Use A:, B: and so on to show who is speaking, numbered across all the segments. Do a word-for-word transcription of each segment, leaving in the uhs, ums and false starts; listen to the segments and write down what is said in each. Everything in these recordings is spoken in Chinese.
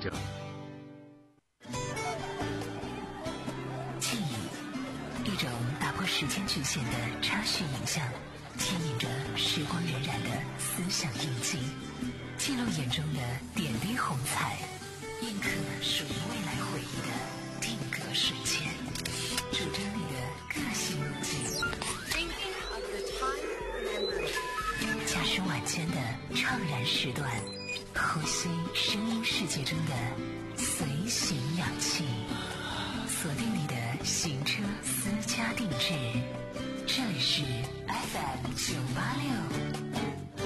A: 者。
B: 记忆，一种打破时间局限的插叙影像，牵引着时光荏苒的思想印记，记录眼中的点滴红彩，印刻属于未来回忆的定格瞬间，主张你的个性路径。加深晚间的怅然时段，呼吸声音世界中的随行氧气，锁定你的行车私家定制。这里是 F M 九八六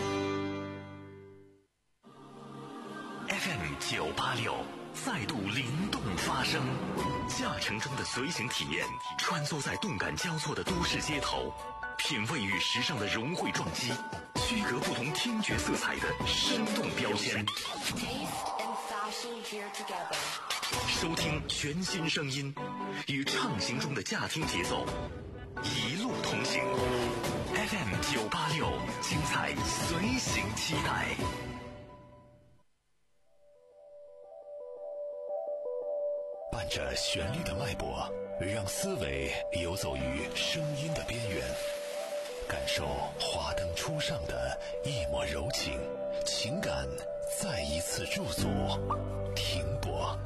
A: F M 九八六再度灵动发声，驾乘中的随行体验，穿梭在动感交错的都市街头，品味与时尚的融汇撞击，区隔不同听觉色彩的生动标签，收听全新声音，与畅行中的驾听节奏一路同行。 F M 九八六，精彩随行期待。伴着旋律的脉搏，让思维游走于声音的边缘，感受华灯初上的一抹柔情，情感再一次驻足停泊。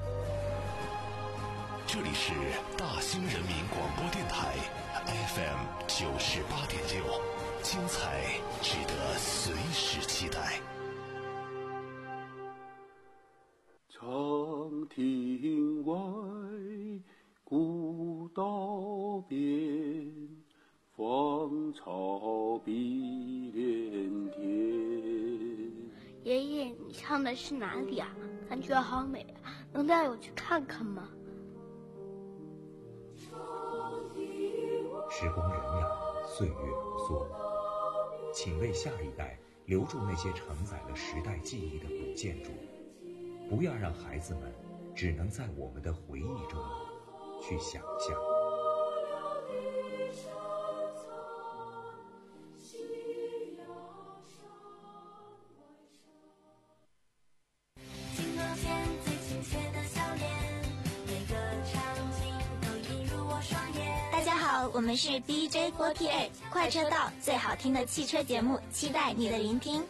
A: 这里是大兴人民广播电台 F M 九十八点六，精彩值得随时期待。
C: 长亭外，古道边，芳草碧连天。
D: 爷爷，你唱的是哪里啊？感觉好美啊，能带我去看看吗？
E: 时光荏苒，岁月如梭，请为下一代留住那些承载了时代记忆的古建筑，不要让孩子们只能在我们的回忆中去想象。
F: 大家好，我们是 D J 四八 快车道，最好听的汽车节目，期待你的聆听。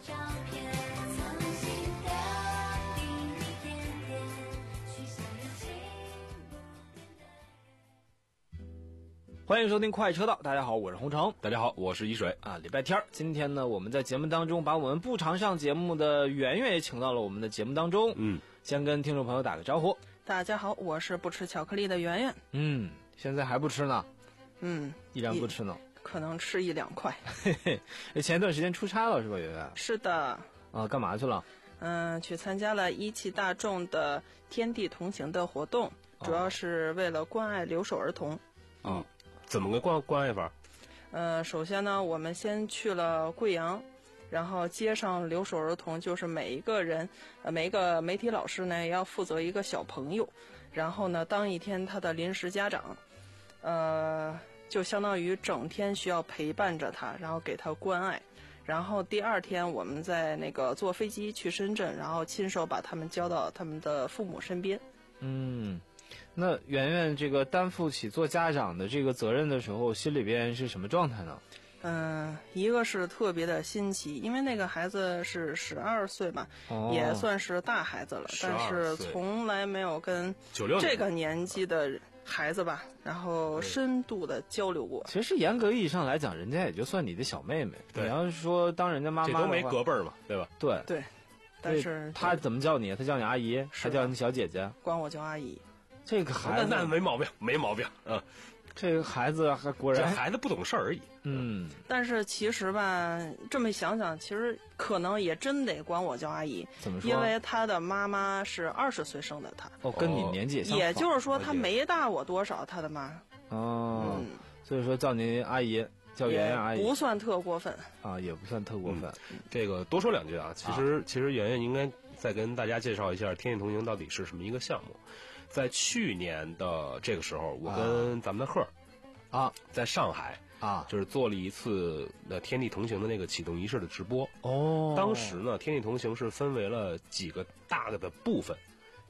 G: 欢迎收听快车道，大家好，我是洪城。
H: 大家好，我是一水
G: 啊。礼拜天，今天呢，我们在节目当中把我们不常上节目的圆圆也请到了我们的节目当中。
H: 嗯，
G: 先跟听众朋友打个招呼。
I: 大家好，我是不吃巧克力的圆圆。
G: 嗯，现在还不吃呢？
I: 嗯，
G: 依然不吃呢？
I: 可能吃一两块。
G: 嘿嘿，前一段时间出差了是吧，圆圆？
I: 是的。
G: 啊，干嘛去了？
I: 嗯，去参加了一汽大众的天地同行的活动，主要是为了关爱留守儿童。
H: 嗯，怎么个关关爱法？
I: 呃，首先呢，我们先去了贵阳，然后接上留守儿童，就是每一个人，呃，每一个媒体老师呢，也要负责一个小朋友，然后呢，当一天他的临时家长，呃，就相当于整天需要陪伴着他，然后给他关爱。然后第二天我们在那个坐飞机去深圳，然后亲手把他们交到他们的父母身边。
G: 嗯，那圆圆这个担负起做家长的这个责任的时候，心里边是什么状态呢？
I: 嗯，一个是特别的新奇，因为那个孩子是十二岁嘛、哦，也算是大孩子了，但是从来没有跟这个年纪的孩子吧，然后深度的交流过。
G: 其实严格意义上来讲，人家也就算你的小妹妹。你要是说当人家妈妈，
H: 这都没隔辈儿嘛，对吧？
G: 对
I: 对，但是
G: 他怎么叫你？他叫你阿姨，他叫你小姐姐，
I: 管我叫阿姨。
G: 这个孩子
H: 那那没毛病，没毛病啊。
G: 这个孩子还果然，
H: 这孩子不懂事儿而已。
G: 嗯，
I: 但是其实吧，这么想想，其实可能也真得管我叫阿姨。
G: 怎么说？
I: 因为他的妈妈是二十岁生的他。
G: 哦，跟你年纪也相仿。
I: 也就是说，他没大我多少，他的妈。
G: 哦，嗯、所以说叫您阿姨，叫圆圆阿姨，
I: 不算特过分
G: 啊，也不算特过分。
H: 嗯、这个多说两句啊，其实、啊、其实圆圆应该再跟大家介绍一下天地同行到底是什么一个项目。在去年的这个时候，我跟咱们的贺
G: 啊，
H: 在上海
G: 啊，
H: 就是做了一次的天地同行的那个启动仪式的直播。
G: 哦，
H: 当时呢，天地同行是分为了几个大的部分，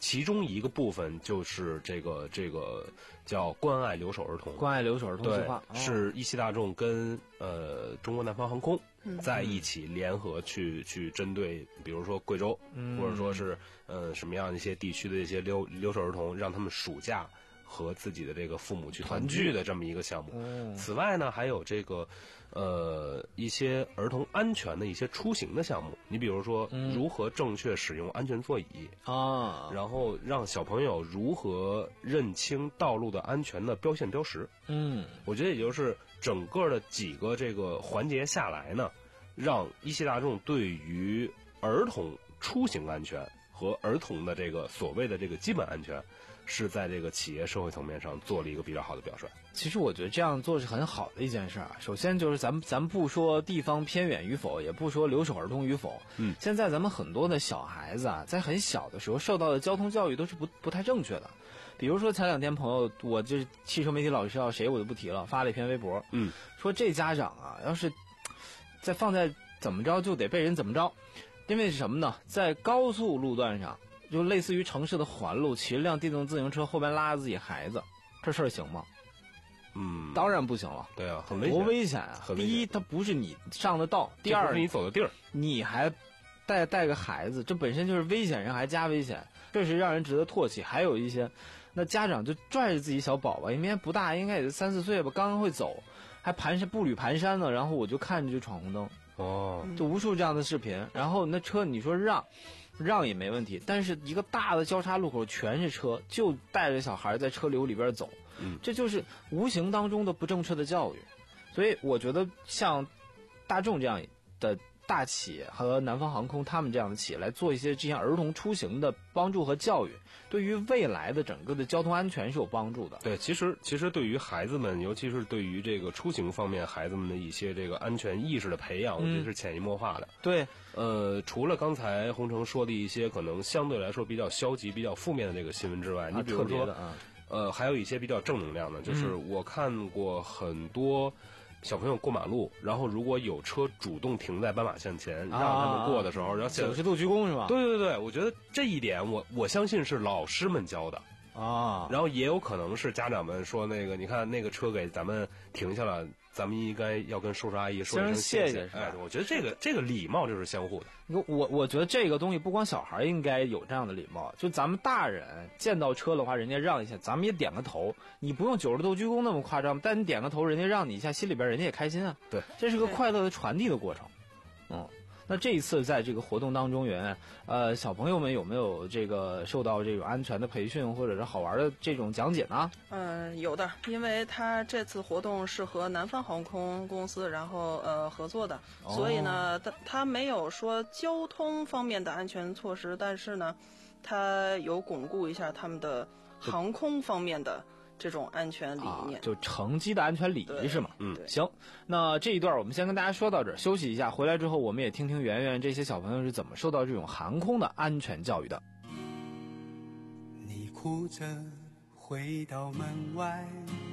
H: 其中一个部分就是这个这个叫关爱留守儿童，
G: 关爱留守儿童计划，
H: 对，是一汽大众跟呃中国南方航空在一起联合去去针对，比如说贵州，
G: 嗯、
H: 或者说是呃什么样一些地区的一些留留守儿童，让他们暑假和自己的这个父母去团聚的这么一个项目。
G: 嗯、
H: 此外呢，还有这个呃一些儿童安全的一些出行的项目。你比如说，
G: 嗯、
H: 如何正确使用安全座椅
G: 啊，
H: 然后让小朋友如何认清道路的安全的标线标识。
G: 嗯，
H: 我觉得也就是整个的几个这个环节下来呢，让一汽大众对于儿童出行安全和儿童的这个所谓的这个基本安全，是在这个企业社会层面上做了一个比较好的表率。
G: 其实我觉得这样做是很好的一件事啊。首先就是咱们咱们不说地方偏远与否，也不说留守儿童与否，
H: 嗯，
G: 现在咱们很多的小孩子啊，在很小的时候受到的交通教育都是不不太正确的。比如说前两天朋友，我就是汽车媒体老师要谁我就不提了，发了一篇微博，
H: 嗯，
G: 说这家长啊，要是再放在怎么着就得被人怎么着，因为是什么呢？在高速路段上，就类似于城市的环路，骑一辆电动自行车后边拉着自己孩子，这事儿行吗？
H: 嗯，
G: 当然不行了。
H: 对啊，很危险，
G: 多危险啊！
H: 很危险。
G: 第一，它不是你上的道；第二，
H: 是你走的地儿，
G: 你还带带个孩子，这本身就是危险上还加危险，这是让人值得唾弃。还有一些，那家长就拽着自己小宝宝，应该不大，应该也就三四岁吧，刚刚会走，还蹒跚步履蹒跚呢，然后我就看着就闯红灯。
H: 哦，
G: 就无数这样的视频。然后那车你说让让也没问题，但是一个大的交叉路口全是车，就带着小孩在车流里边走，
H: 嗯，
G: 这就是无形当中的不正确的教育。所以我觉得像大众这样的大企业和南方航空他们这样的企业来做一些这些儿童出行的帮助和教育，对于未来的整个的交通安全是有帮助的。
H: 对，其实其实对于孩子们，尤其是对于这个出行方面孩子们的一些这个安全意识的培养，我觉得是潜移默化的。
G: 对，
H: 呃，除了刚才洪城说的一些可能相对来说比较消极、比较负面的这个新闻之外，
G: 啊、
H: 你比如说，
G: 啊、
H: 呃，还有一些比较正能量的，就是我看过很多小朋友过马路，然后如果有车主动停在斑马线前让他们过的时候，然后
G: 九十度鞠躬是吧？
H: 对对对，我觉得这一点我我相信是老师们教的
G: 啊，
H: 然后也有可能是家长们说那个，你看那个车给咱们停下了，咱们应该要跟叔叔阿姨说一声谢
G: 谢。
H: 哎，我觉得这个这个礼貌就是相互的。
G: 我我觉得这个东西不光小孩应该有这样的礼貌，就咱们大人见到车的话，人家让一下，咱们也点个头。你不用九十度鞠躬那么夸张，但你点个头，人家让你一下，心里边人家也开心啊。
H: 对，
G: 这是个快乐的传递的过程。嗯。那这一次在这个活动当中，袁呃小朋友们有没有这个受到这种安全的培训或者是好玩的这种讲解呢？
I: 嗯、呃，有的，因为他这次活动是和南方航空公司然后呃合作的，
G: 哦、
I: 所以呢，他他没有说交通方面的安全措施，但是呢，他有巩固一下他们的航空方面的这种安全理念，
G: 啊、就乘机的安全礼仪是吗？
H: 嗯，
G: 行，那这一段我们先跟大家说到这儿，休息一下，回来之后我们也听听圆圆这些小朋友是怎么受到这种航空的安全教育的。
J: 你哭着回到门外，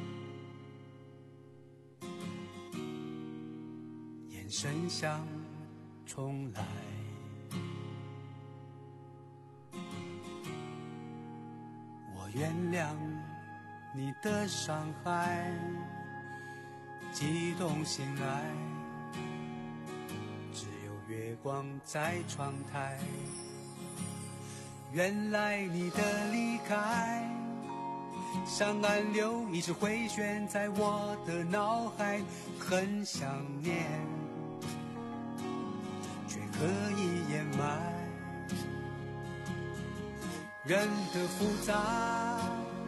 J: 眼神像重来，我原谅你的伤害，激动醒来，只有月光在窗台。原来你的离开，像暗流一直回旋在我的脑海，很想念，却可以掩埋。人的复杂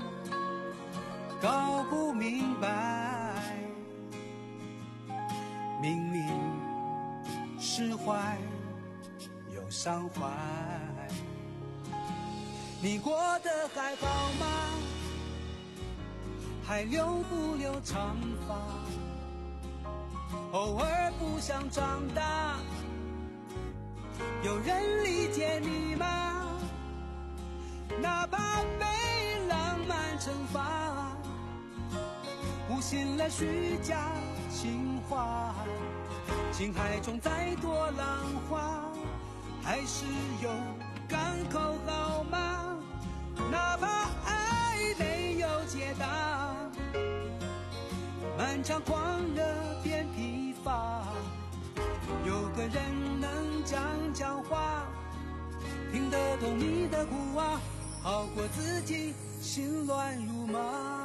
J: 搞不明白，明明释怀又伤怀。你过得还好吗？还留不留长发？偶尔不想长大，有人理解你吗？哪怕被浪漫惩罚，误信了虚假情话，情海中再多浪花，还是有港口好吗？ 漫长狂热变疲乏，有个人能讲讲话，听得懂你的苦啊，好过自己心乱如麻。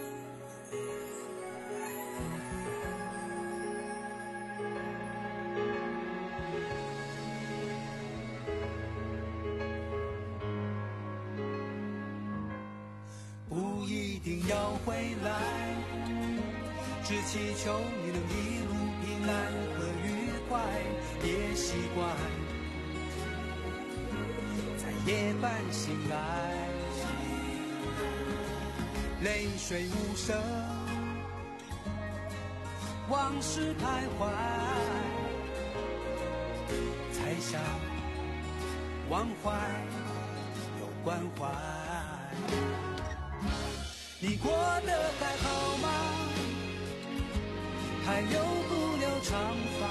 J: 不一定要回来，只祈求你能一路平安和愉快，别习惯在夜半醒来，泪水无声，往事徘徊，才想忘怀又关怀。你过得还好吗？还留不留长发？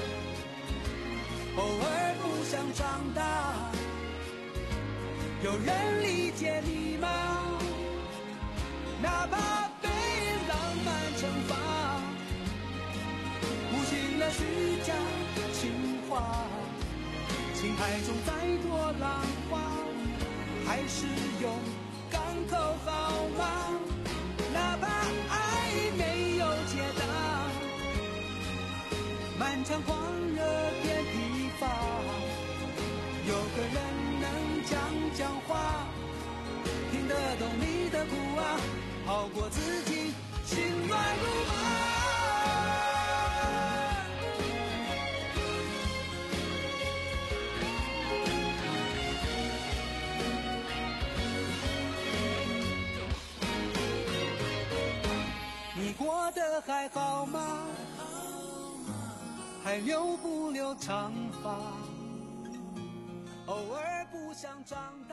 J: 偶尔不想长大，有人理解你吗？哪怕被浪漫惩罚，无尽了虚假情话，情海中再多浪花，还是有港口好吗？哪怕爱没有解答，漫长狂热变疲乏，有个人能讲讲话，听得懂你的苦啊，好过自己心乱如麻。你过得还好吗？还留不留长发？偶尔不想长大。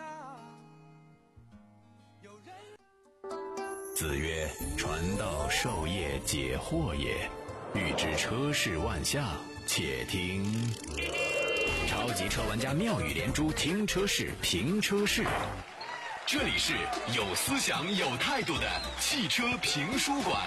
J: 有人
A: 子曰：传道授业解惑也，欲知车市万象，且听超级车玩家妙语连珠，听车市评车市。这里是有思想有态度的汽车评书馆。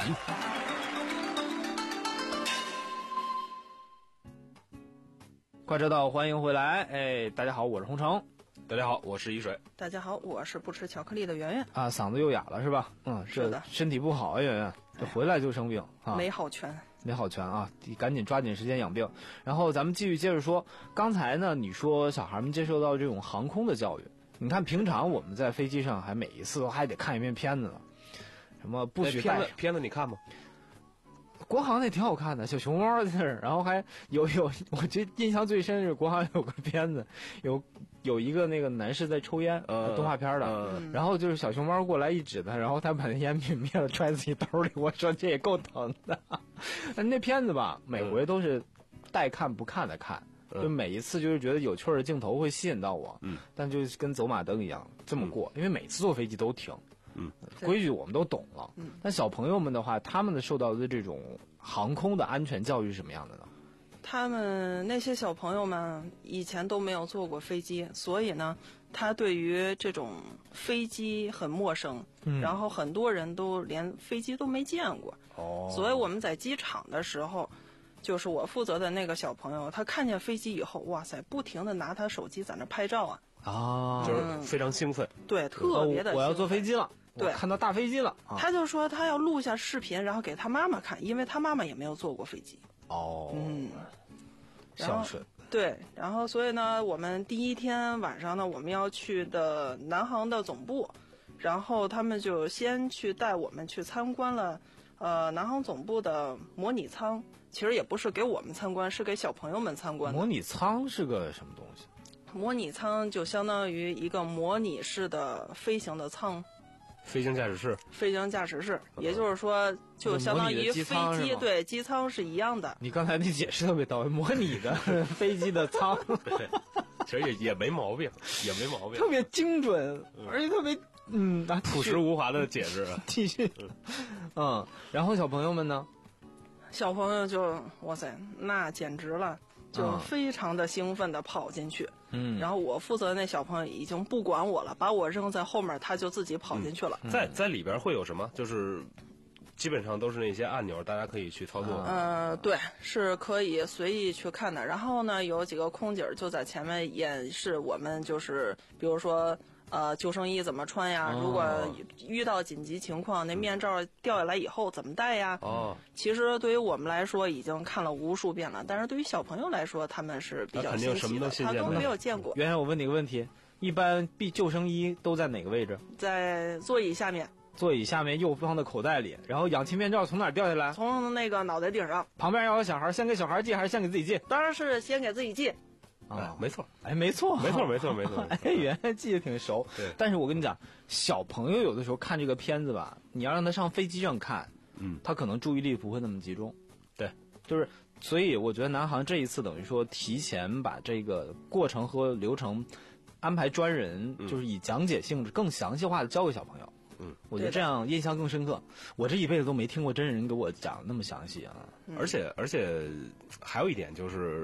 G: 快车道，欢迎回来！哎，大家好，我是洪城。
H: 大家好，我是一水。
I: 大家好，我是不吃巧克力的圆圆。
G: 啊，嗓子又哑了是吧？嗯，
I: 是的，
G: 身体不好啊，圆圆，这回来就生病啊，
I: 没好全，
G: 没好全啊，赶紧抓紧时间养病。然后咱们继续接着说，刚才呢，你说小孩们接受到这种航空的教育。你看，平常我们在飞机上还每一次都还得看一遍片子呢，什么不许带、
H: 哎、片子片子你看吗？
G: 国航那挺好看的，小熊猫在那儿，然后还有有，我觉得印象最深是国航有个片子，有有一个那个男士在抽烟，呃，动画片的，
H: 嗯、
G: 然后就是小熊猫过来一指他，然后他把那烟抿灭了，揣自己兜里。我说这也够疼的。那片子吧，每回都是带看不看的看。就每一次就是觉得有趣的镜头会吸引到我，
H: 嗯，
G: 但就跟走马灯一样这么过，嗯、因为每次坐飞机都停，
H: 嗯，
G: 规矩我们都懂了，
I: 嗯，
G: 但小朋友们的话，他们的受到的这种航空的安全教育是什么样的呢？
I: 他们那些小朋友们以前都没有坐过飞机，所以呢，他对于这种飞机很陌生，
G: 嗯，
I: 然后很多人都连飞机都没见过，
G: 哦，
I: 所以我们在机场的时候。就是我负责的那个小朋友，他看见飞机以后，哇塞，不停的拿他手机在那拍照啊，
G: 啊，
H: 就是非常兴奋，
I: 嗯、对，特别的、
G: 哦，我要坐飞机了，
I: 对，
G: 看到大飞机了，
I: 啊、他就说他要录下视频，然后给他妈妈看，因为他妈妈也没有坐过飞机。
G: 哦，
I: 嗯，
G: 孝顺。
I: 对，然后所以呢，我们第一天晚上呢，我们要去的南航的总部，然后他们就先去带我们去参观了，呃，南航总部的模拟舱。其实也不是给我们参观，是给小朋友们参观的。
G: 模拟舱是个什么东西？
I: 模拟舱就相当于一个模拟式的飞行的舱，
H: 飞行驾驶室。
I: 飞行驾驶室，也就是说，就相当于飞机，对，机舱是一样的。
G: 你刚才那解释特别到位，模拟的飞机的舱，
H: 对，其实也也没毛病，也没毛病，
G: 特别精准，而且特别嗯，
H: 朴实无华的解释。
G: 继续，嗯，然后小朋友们呢？
I: 小朋友就哇塞，那简直了，就非常的兴奋的跑进去。
G: 嗯，
I: 然后我负责的那小朋友已经不管我了，把我扔在后面，他就自己跑进去了。
H: 嗯、在在里边会有什么？就是基本上都是那些按钮，大家可以去操作。
I: 呃，对，是可以随意去看的。然后呢，有几个空姐就在前面演示我们，就是比如说。呃，救生衣怎么穿呀？
H: 哦、
I: 如果遇到紧急情况，那面罩掉下来以后怎么戴呀？
H: 哦，
I: 其实对于我们来说已经看了无数遍了，但是对于小朋友来说，他们是比较新奇的，他都没有见过。
G: 圆圆，我问你个问题，一般必救生衣都在哪个位置？
I: 在座椅下面。
G: 座椅下面右方的口袋里，然后氧气面罩从哪儿掉下来？
I: 从那个脑袋顶上。
G: 旁边要有小孩，先给小孩系还是先给自己系？
I: 当然是先给自己系。
H: 啊，没错，
G: 哎，没错，
H: 没错，没错，没错，
G: 哎，原来记得挺熟。
H: 对，
G: 但是我跟你讲，小朋友有的时候看这个片子吧，你要让他上飞机上看，
H: 嗯，
G: 他可能注意力不会那么集中。
H: 对，
G: 就是，所以我觉得南航这一次等于说提前把这个过程和流程安排专人，
H: 嗯、
G: 就是以讲解性质更详细化的教给小朋友。
H: 嗯，
G: 我觉得这样印象更深刻。我这一辈子都没听过真人给我讲那么详细啊！
H: 而且而且还有一点就是，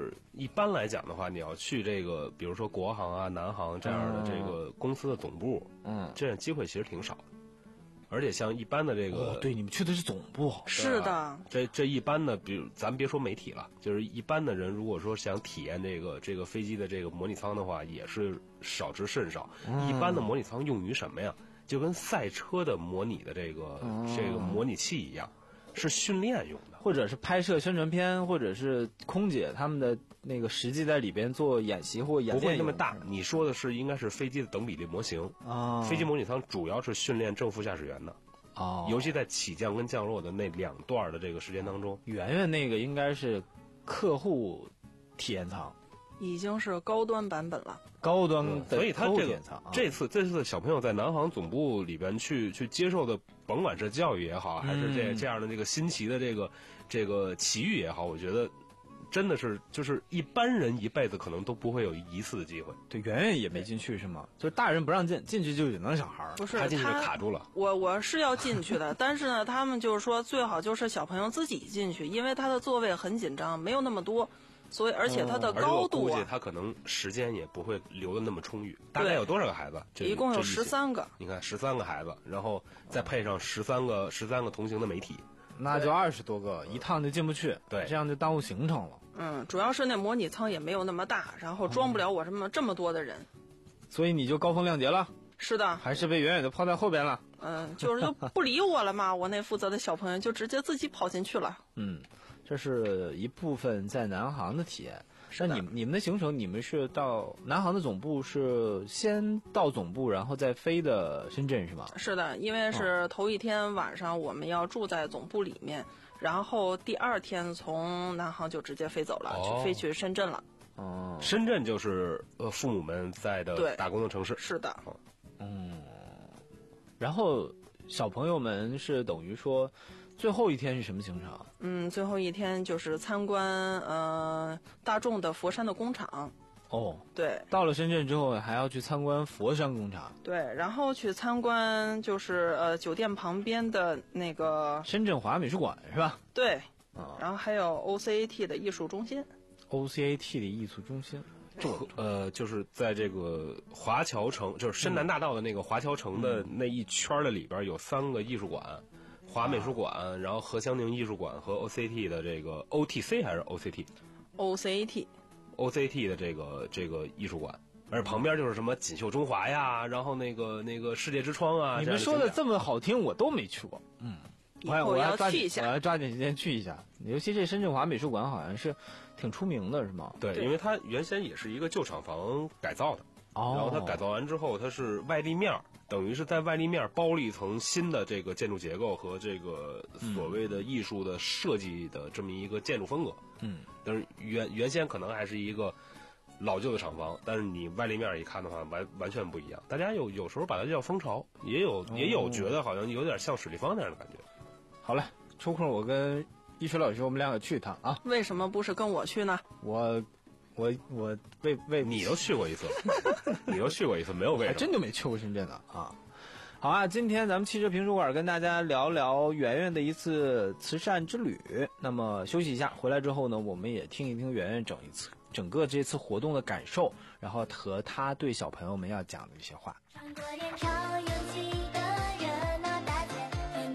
H: 一般来讲的话，你要去这个，比如说国航啊、南航这样的这个公司的总部，
G: 嗯，
H: 这样机会其实挺少的。而且像一般的这个，
G: 哦、对，你们去的是总部，
I: 是的。
H: 这这一般的，比如咱别说媒体了，就是一般的人，如果说想体验这个这个飞机的这个模拟舱的话，也是少之甚少。
G: 嗯、
H: 一般的模拟舱用于什么呀？就跟赛车的模拟的这个、哦、这个模拟器一样，是训练用的，
G: 或者是拍摄宣传片，或者是空姐他们的那个实际在里边做演习或演练。
H: 不会那么大，你说的是应该是飞机的等比例模型
G: 啊、哦。
H: 飞机模拟舱主要是训练正副驾驶员的，
G: 哦，
H: 尤其在起降跟降落的那两段的这个时间当中。
G: 圆圆那个应该是客户体验舱。
I: 已经是高端版本了，
G: 高端的、
H: 嗯，所以他这个、
G: 啊、
H: 这次这次小朋友在南航总部里边去去接受的，甭管是教育也好，还是这、
G: 嗯、
H: 这样的这个新奇的这个这个奇遇也好，我觉得真的是就是一般人一辈子可能都不会有一次的机会。
G: 对，圆圆也没进去是吗？就是大人不让进，进去就只能小孩。
I: 不是，
H: 他进去卡住了。
I: 我我是要进去的，但是呢，他们就是说最好就是小朋友自己进去，因为他的座位很紧张，没有那么多。所以，而且它的高度、啊，
H: 而且我估计他可能时间也不会留的那么充裕。大概有多少个孩子？
I: 一共有十三个。
H: 你看，十三个孩子，然后再配上十三个十三个同行的媒体，
G: 那就二十多个，一趟就进不去。
H: 对，
G: 这样就耽误行程了。
I: 嗯，主要是那模拟舱也没有那么大，然后装不了我这么、嗯、这么多的人。
G: 所以你就高风亮节了。
I: 是的。
G: 还是被远远的抛在后边了。
I: 嗯，就是就不理我了嘛，我那负责的小朋友就直接自己跑进去了。
G: 嗯，这是一部分在南航的体验。那你们你们的行程，你们是到南航的总部，是先到总部，然后再飞的深圳是吗？
I: 是的，因为是头一天晚上我们要住在总部里面，然后第二天从南航就直接飞走了，
H: 哦、
I: 去飞去深圳了。
G: 哦，
H: 深圳就是呃父母们在的打工的城市。
I: 是的。
G: 嗯，然后小朋友们是等于说。最后一天是什么行程？
I: 嗯，最后一天就是参观呃大众的佛山的工厂。
G: 哦，
I: 对，
G: 到了深圳之后还要去参观佛山工厂。
I: 对，然后去参观就是呃酒店旁边的那个
G: 深圳华美术馆是吧？
I: 对，哦、然后还有 O C A T 的艺术中心。
G: O C A T 的艺术中心，
H: 这呃就是在这个华侨城，就是深南大道的那个华侨城的那一圈的里边有三个艺术馆。华美术馆，啊、然后何香凝艺术馆和 O C A T 的这个 O T C 还是 O C T？O
I: C A T，O
H: C A T 的这个这个艺术馆，而旁边就是什么锦绣中华呀，然后那个那个世界之窗啊。
G: 你们说的这么好听，我都没去过。嗯，
I: 我要我
G: 要
I: 去一下，
G: 我要抓紧时间去一下。尤其这深圳华美术馆好像是挺出名的，是吗？
H: 对，因为它原先也是一个旧厂房改造的，
G: 哦、
H: 然后它改造完之后，它是外立面。等于是在外立面包了一层新的这个建筑结构和这个所谓的艺术的设计的这么一个建筑风格。
G: 嗯，
H: 但是原原先可能还是一个老旧的厂房，但是你外立面一看的话，完完全不一样。大家有有时候把它叫蜂巢，也有也有觉得好像有点像水立方那样的感觉。
G: 好嘞，抽空我跟一水老师我们两个去一趟啊。
I: 为什么不是跟我去呢？
G: 我。我我为为
H: 你都去过一次，你都去过一次，没有为什么？
G: 还真就没去过深圳的啊。好啊，今天咱们汽车评书馆跟大家聊聊圆圆的一次慈善之旅。那么休息一下，回来之后呢，我们也听一听圆圆整一次整个这次活动的感受，然后和他对小朋友们要讲的一些话。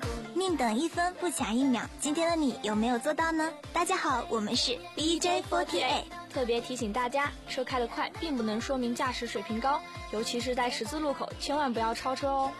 F: 宁等一分不抢一秒，今天的你有没有做到呢？大家好，我们是 D J 四十八。
K: 特别提醒大家，车开得快并不能说明驾驶水平高，尤其是在十字路口，千万不要超车哦。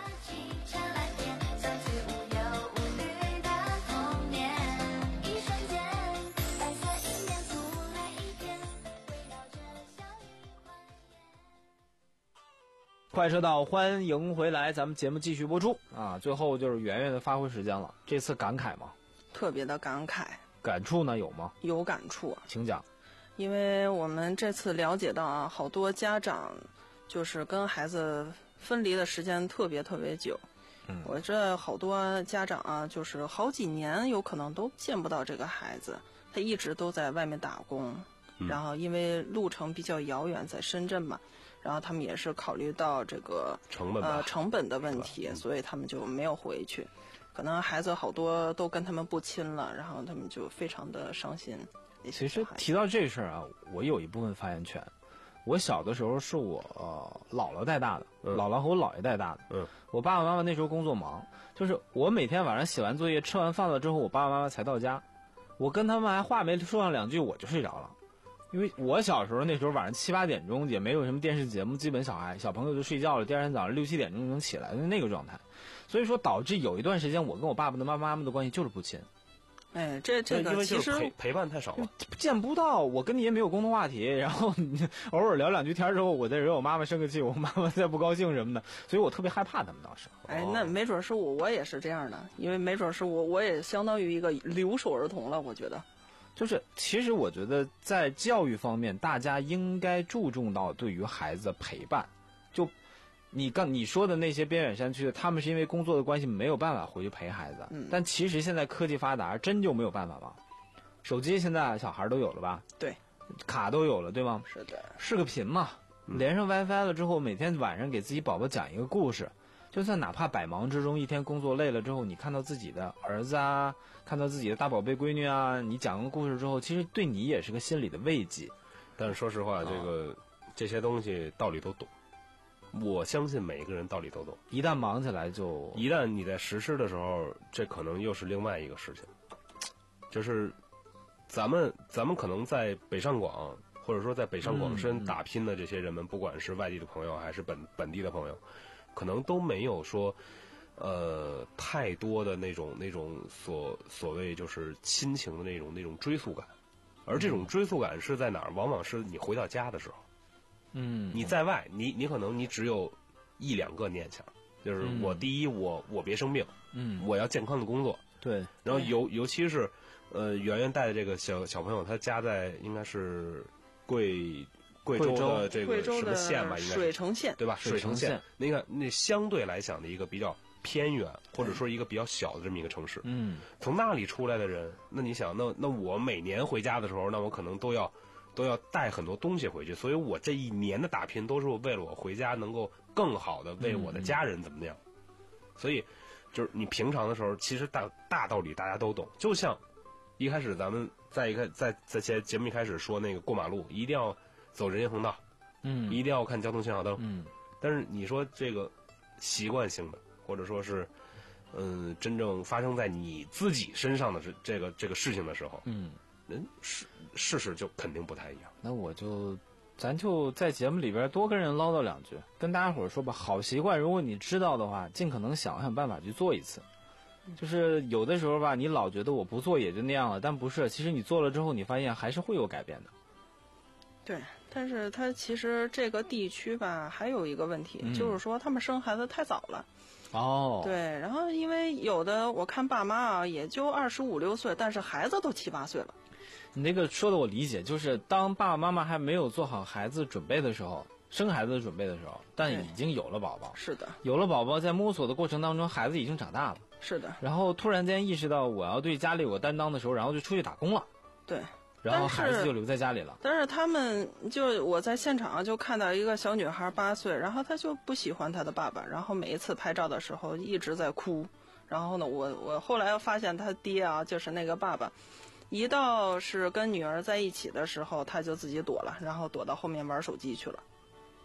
G: 快车道，欢迎回来，咱们节目继续播出啊！最后就是圆圆的发挥时间了，这次感慨吗？
I: 特别的感慨，
G: 感触呢有吗？
I: 有感触，
G: 请讲。
I: 因为我们这次了解到啊，好多家长就是跟孩子分离的时间特别特别久。嗯，我这好多家长啊，就是好几年有可能都见不到这个孩子，他一直都在外面打工，嗯、然后因为路程比较遥远，在深圳嘛。然后他们也是考虑到这个
H: 成本
I: 呃成本的问题，所以他们就没有回去。可能孩子好多都跟他们不亲了，然后他们就非常的伤心。
G: 其实提到这事儿啊，我有一部分发言权。我小的时候是我、呃、姥姥带大的，嗯、姥姥和我姥爷带大的。嗯，我爸爸妈妈那时候工作忙，就是我每天晚上写完作业、吃完饭了之后，我爸爸妈妈才到家。我跟他们还话没说上两句，我就睡着了。因为我小时候那时候晚上七八点钟也没有什么电视节目，基本小孩小朋友就睡觉了，第二天早上六七点钟就能起来的那个状态，所以说导致有一段时间我跟我爸爸的妈妈妈的关系就是不亲。
I: 哎，这这个其实
H: 陪陪伴太少了，
G: 见不到，我跟你也没有共同话题，然后你偶尔聊两句天之后，我再惹我妈妈生个气，我妈妈再不高兴什么的，所以我特别害怕他们当时。
I: 哎，那没准是我我也是这样的，因为没准是我我也相当于一个留守儿童了，我觉得。
G: 就是，其实我觉得在教育方面，大家应该注重到对于孩子的陪伴。就你刚你说的那些边远山区的，他们是因为工作的关系没有办法回去陪孩子。嗯。但其实现在科技发达，真就没有办法吗？手机现在小孩都有了吧？
I: 对。
G: 卡都有了，对吗？
I: 是的。
G: 视个频嘛，连上 WiFi 了之后，每天晚上给自己宝宝讲一个故事。就算哪怕百忙之中一天工作累了之后，你看到自己的儿子啊，看到自己的大宝贝闺女啊，你讲个故事之后，其实对你也是个心理的慰藉。
H: 但是说实话，这个、啊、这些东西道理都懂，我相信每一个人道理都懂。
G: 一旦忙起来就，
H: 一旦你在实施的时候，这可能又是另外一个事情。就是咱们咱们可能在北上广，或者说在北上广深打拼的这些人们，嗯、不管是外地的朋友还是本本地的朋友。可能都没有说，呃，太多的那种那种所所谓就是亲情的那种那种追溯感，而这种追溯感是在哪儿？往往是你回到家的时候，嗯，你在外，你你可能你只有一两个念想，就是我第一，我我别生病，嗯，我要健康的工作，
G: 对，
H: 然后尤尤其是呃，圆圆带的这个小小朋友，他家在应该是贵。贵州的这个什么县吧，应该
I: 水城县
H: 对吧？水城县，那个那相对来讲的一个比较偏远，或者说一个比较小的这么一个城市。嗯，从那里出来的人，那你想，那那我每年回家的时候，那我可能都要都要带很多东西回去，所以我这一年的打拼都是为了我回家能够更好的为我的家人怎么样。嗯、所以，就是你平常的时候，其实大大道理大家都懂。就像一开始咱们在一开在在节节目一开始说那个过马路一定要。走人行横道，嗯，一定要看交通信号灯，嗯，但是你说这个习惯性的，或者说是，嗯，真正发生在你自己身上的这这个这个事情的时候，嗯，人事事实就肯定不太一样。
G: 那我就，咱就在节目里边多跟人唠叨两句，跟大家伙说吧，好习惯，如果你知道的话，尽可能想想办法去做一次。就是有的时候吧，你老觉得我不做也就那样了，但不是，其实你做了之后，你发现还是会有改变的。
I: 对，但是他其实这个地区吧，还有一个问题，嗯、就是说他们生孩子太早了。
G: 哦。
I: 对，然后因为有的我看爸妈啊，也就二十五六岁，但是孩子都七八岁了。
G: 你那个说的我理解，就是当爸爸妈妈还没有做好孩子准备的时候，生孩子的准备的时候，但已经有了宝宝。
I: 是的。
G: 有了宝宝，在摸索的过程当中，孩子已经长大了。
I: 是的。
G: 然后突然间意识到我要对家里有个担当的时候，然后就出去打工了。
I: 对。
G: 然后孩子就留在家里了。
I: 但是他们就我在现场就看到一个小女孩八岁，然后她就不喜欢她的爸爸，然后每一次拍照的时候一直在哭。然后呢，我我后来发现他爹啊，就是那个爸爸，一到是跟女儿在一起的时候，他就自己躲了，然后躲到后面玩手机去了。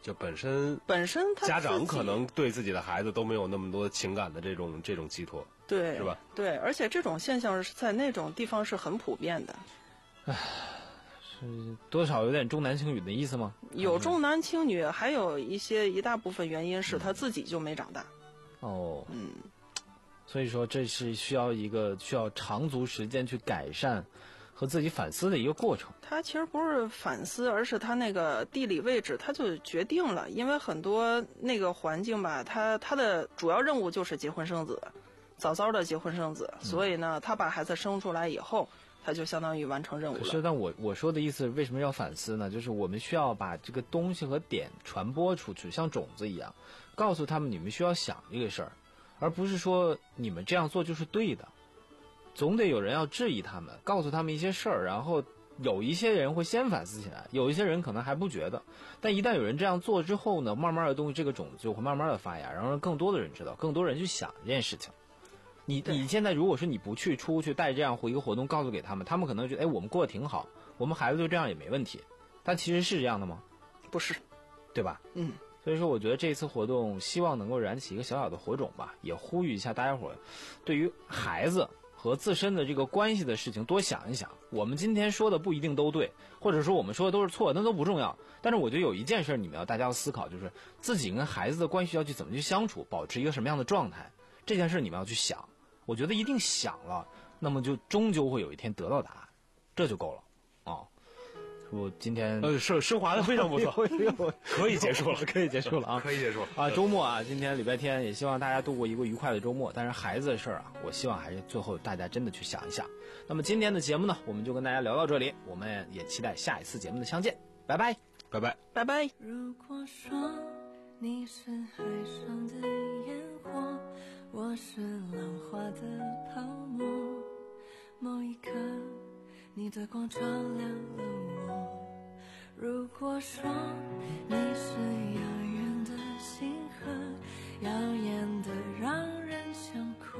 H: 就本身
I: 本身他
H: 家长可能对自己的孩子都没有那么多情感的这种这种寄托，
I: 对，
H: 是吧？
I: 对，而且这种现象是在那种地方是很普遍的。
G: 唉，是多少有点重男轻女的意思吗？
I: 有重男轻女，还有一些一大部分原因是他自己就没长大。
G: 哦，
I: 嗯，
G: 所以说这是需要一个需要长足时间去改善和自己反思的一个过程。
I: 他其实不是反思，而是他那个地理位置他就决定了，因为很多那个环境吧，他他的主要任务就是结婚生子，早早的结婚生子，
G: 嗯、
I: 所以呢，他把孩子生出来以后，他就相当于完成任务了。
G: 可是，但我我说的意思，为什么要反思呢？就是我们需要把这个东西和点传播出去，像种子一样，告诉他们你们需要想这个事儿，而不是说你们这样做就是对的。总得有人要质疑他们，告诉他们一些事儿，然后有一些人会先反思起来，有一些人可能还不觉得。但一旦有人这样做之后呢，慢慢的东西这个种子就会慢慢的发芽，然后让更多的人知道，更多人去想这件事情。你你现在如果是你不去出去带这样一个活动告诉给他们，他们可能觉得哎我们过得挺好，我们孩子就这样也没问题。但其实是这样的吗？
I: 不是，
G: 对吧？
I: 嗯。
G: 所以说我觉得这次活动希望能够燃起一个小小的火种吧，也呼吁一下大家伙对于孩子和自身的这个关系的事情多想一想。我们今天说的不一定都对，或者说我们说的都是错，那都不重要。但是我觉得有一件事你们要大家要思考，就是自己跟孩子的关系要去怎么去相处，保持一个什么样的状态，这件事你们要去想。我觉得一定想了，那么就终究会有一天得到答案，这就够了啊。我今天
H: 呃是升华的非常不错，可以结束了，
G: 可以结束了啊，
H: 可以结束了
G: 啊。周末啊，今天礼拜天，也希望大家度过一个愉快的周末。但是孩子的事儿啊，我希望还是最后大家真的去想一想。那么今天的节目呢，我们就跟大家聊到这里，我们也期待下一次节目的相见，拜拜，
H: 拜拜，
I: 拜拜。
L: 如果说你是海上的烟火，我是浪花的泡沫，某一刻你的光照亮了我。如果说你是遥远的星河，耀眼的让人想哭。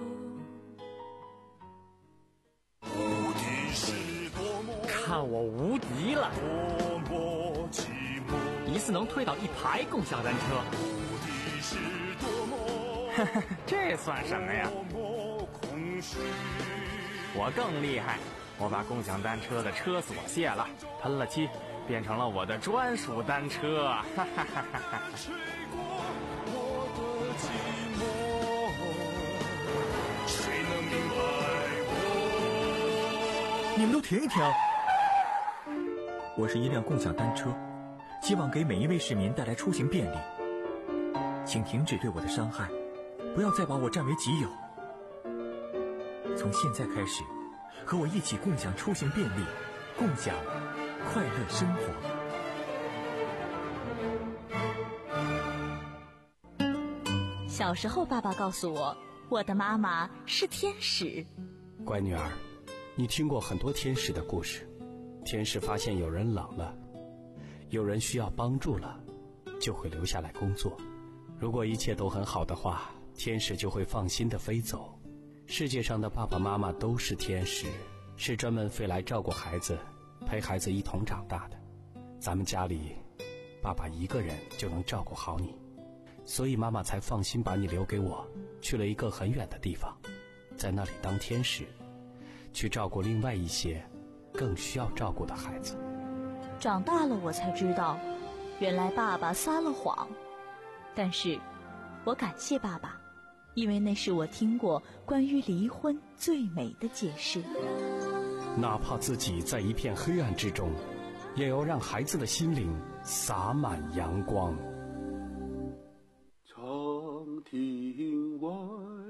A: 无敌是多么，
M: 看我无敌了！
A: 多么寂寞，
M: 一次能推倒一排共享单车。
A: 无敌是多么，
M: 呵呵，这算什么呀？
A: 多么空虚。
M: 我更厉害，我把共享单车的车锁卸了，喷了漆，变成了我的专属单车。哈哈哈哈哈！
A: 吹过我的寂寞，谁能明白我？
N: 你们都停一停！我是一辆共享单车，希望给每一位市民带来出行便利。请停止对我的伤害，不要再把我占为己有。从现在开始，和我一起共享出行便利，共享快乐生活。
F: 小时候，爸爸告诉我，我的妈妈是天使。
O: 乖女儿，你听过很多天使的故事。天使发现有人老了，有人需要帮助了，就会留下来工作。如果一切都很好的话，天使就会放心地飞走。世界上的爸爸妈妈都是天使，是专门飞来照顾孩子，陪孩子一同长大的。咱们家里，爸爸一个人就能照顾好你，所以妈妈才放心把你留给我，去了一个很远的地方，在那里当天使，去照顾另外一些更需要照顾的孩子。
F: 长大了我才知道，原来爸爸撒了谎，但是我感谢爸爸，因为那是我听过关于离婚最美的解释。
O: 哪怕自己在一片黑暗之中，也要让孩子的心灵洒满阳光。
C: 长亭外，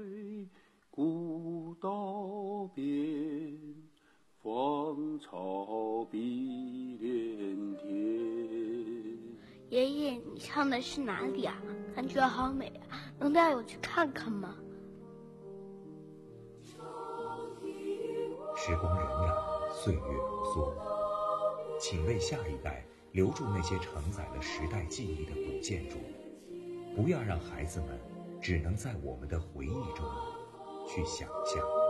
C: 古道边，芳草碧连天。
D: 爷爷，你唱的是哪里啊？感觉好美啊，能带我去看看吗？
E: 时光荏苒，岁月如梭，请为下一代留住那些承载了时代记忆的古建筑，不要让孩子们只能在我们的回忆中去想象。